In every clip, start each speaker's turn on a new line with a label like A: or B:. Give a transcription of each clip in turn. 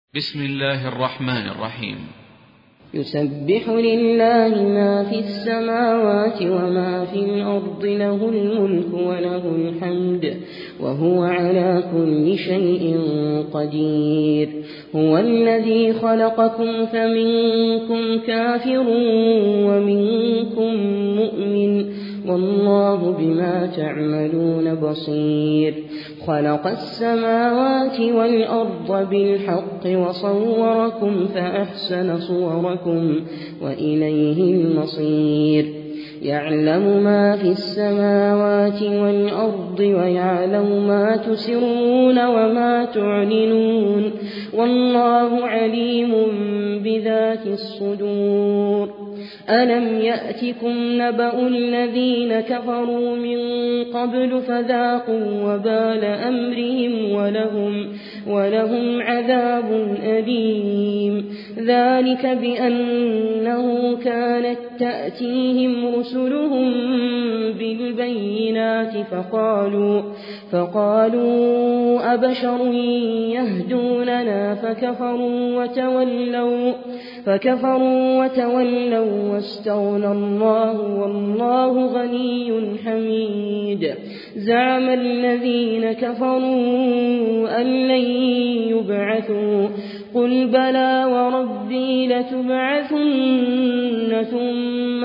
A: بسم الله الرحمن الرحيم.
B: يسبح لله ما في السماوات وما في الأرض، له الملك وله الحمد وهو على كل شيء قدير. هو الذي خلقكم فمنكم كافر ومنكم مؤمن، والله بما تعملون بصير. خلق السماوات والأرض بالحق وصوركم فأحسن صوركم وإليه المصير. يعلم ما في السماوات والأرض ويعلم ما تسرون وما تعلنون، والله عليم بذات الصدور. ألم يأتكم نبأ الذين كفروا من قبل فذاقوا وبال أمرهم ولهم عذاب أليم. ذلك بأنه كانت تأتيهم رسلهم بالبينات فقالوا أبشر يهدوننا فكفروا وتولوا واستغنى الله والله غني حميد. زعم الذين كفروا أن لن يبعثوا، قل بلى وربي لتبعثن ثم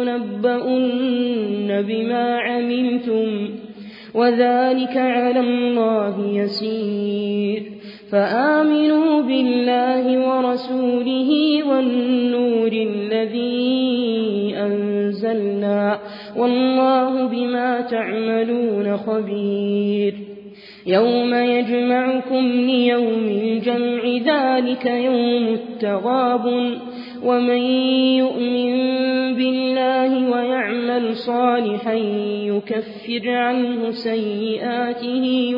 B: لتنبؤن بما عملتم وذلك على الله يسير. فآمنوا بالله ورسوله والنور الذي أنزلنا، والله بما تعملون خبير. يوم يجمعكم ليوم الجمع، ذلك يوم التغابن. ومن يؤمن بالله ويعمل صالحا يكفر عنه سيئاته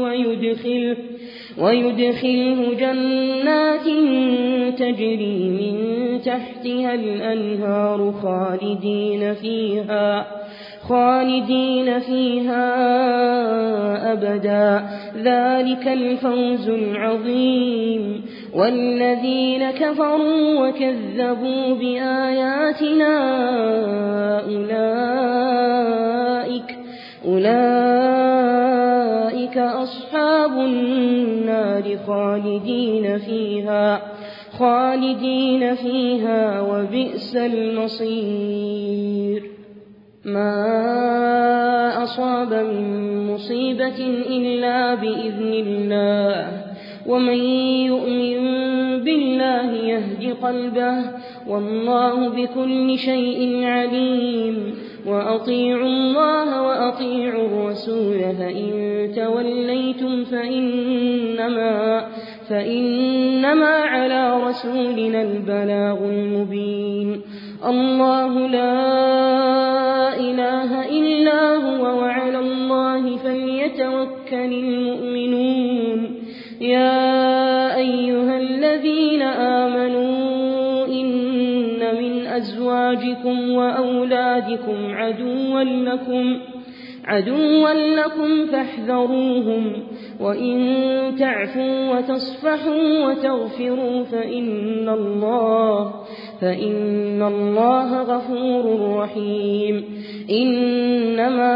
B: ويدخله جنات تجري من تحتها الأنهار خالدين فيها أبدا، ذلك الفوز العظيم. والذين كفروا وكذبوا بآياتنا أولئك أصحاب النار خالدين فيها وبئس المصير. ما أصاب من مصيبة إلا بإذن الله، ومن يؤمن بالله يهد قلبه، والله بكل شيء عليم. وأطيعوا الله وأطيعوا الرسول، فإن توليتم فإنما على رسولنا البلاغ المبين. الله لا إله إلا هو، وعلى الله فليتوكل المؤمنون. يا أيها الذين آمنوا إن من أزواجكم وأولادكم عدوا لكم فاحذروهم، وإن تعفوا وتصفحوا وتغفروا فإن الله غفور رحيم. إنما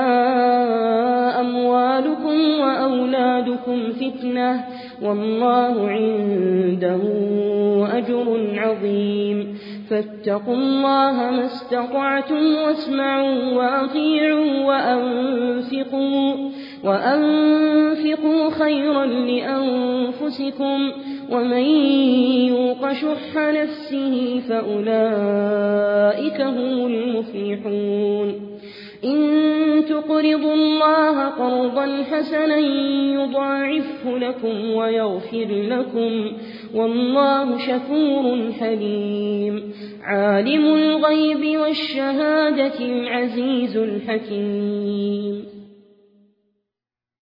B: أموالكم وأولادكم فتنة، والله عنده أجر عظيم. فاتقوا الله ما استطعتم، واسمعوا وأطيعوا وأنفقوا خيرا لأنفسكم، ومن يوق شح نفسه فأولئك هم المفلحون. إن تقرضوا الله قرضا حسنا يضاعفه لكم ويغفر لكم، والله شكور حليم. عالم الغيب والشهادة العزيز الحكيم.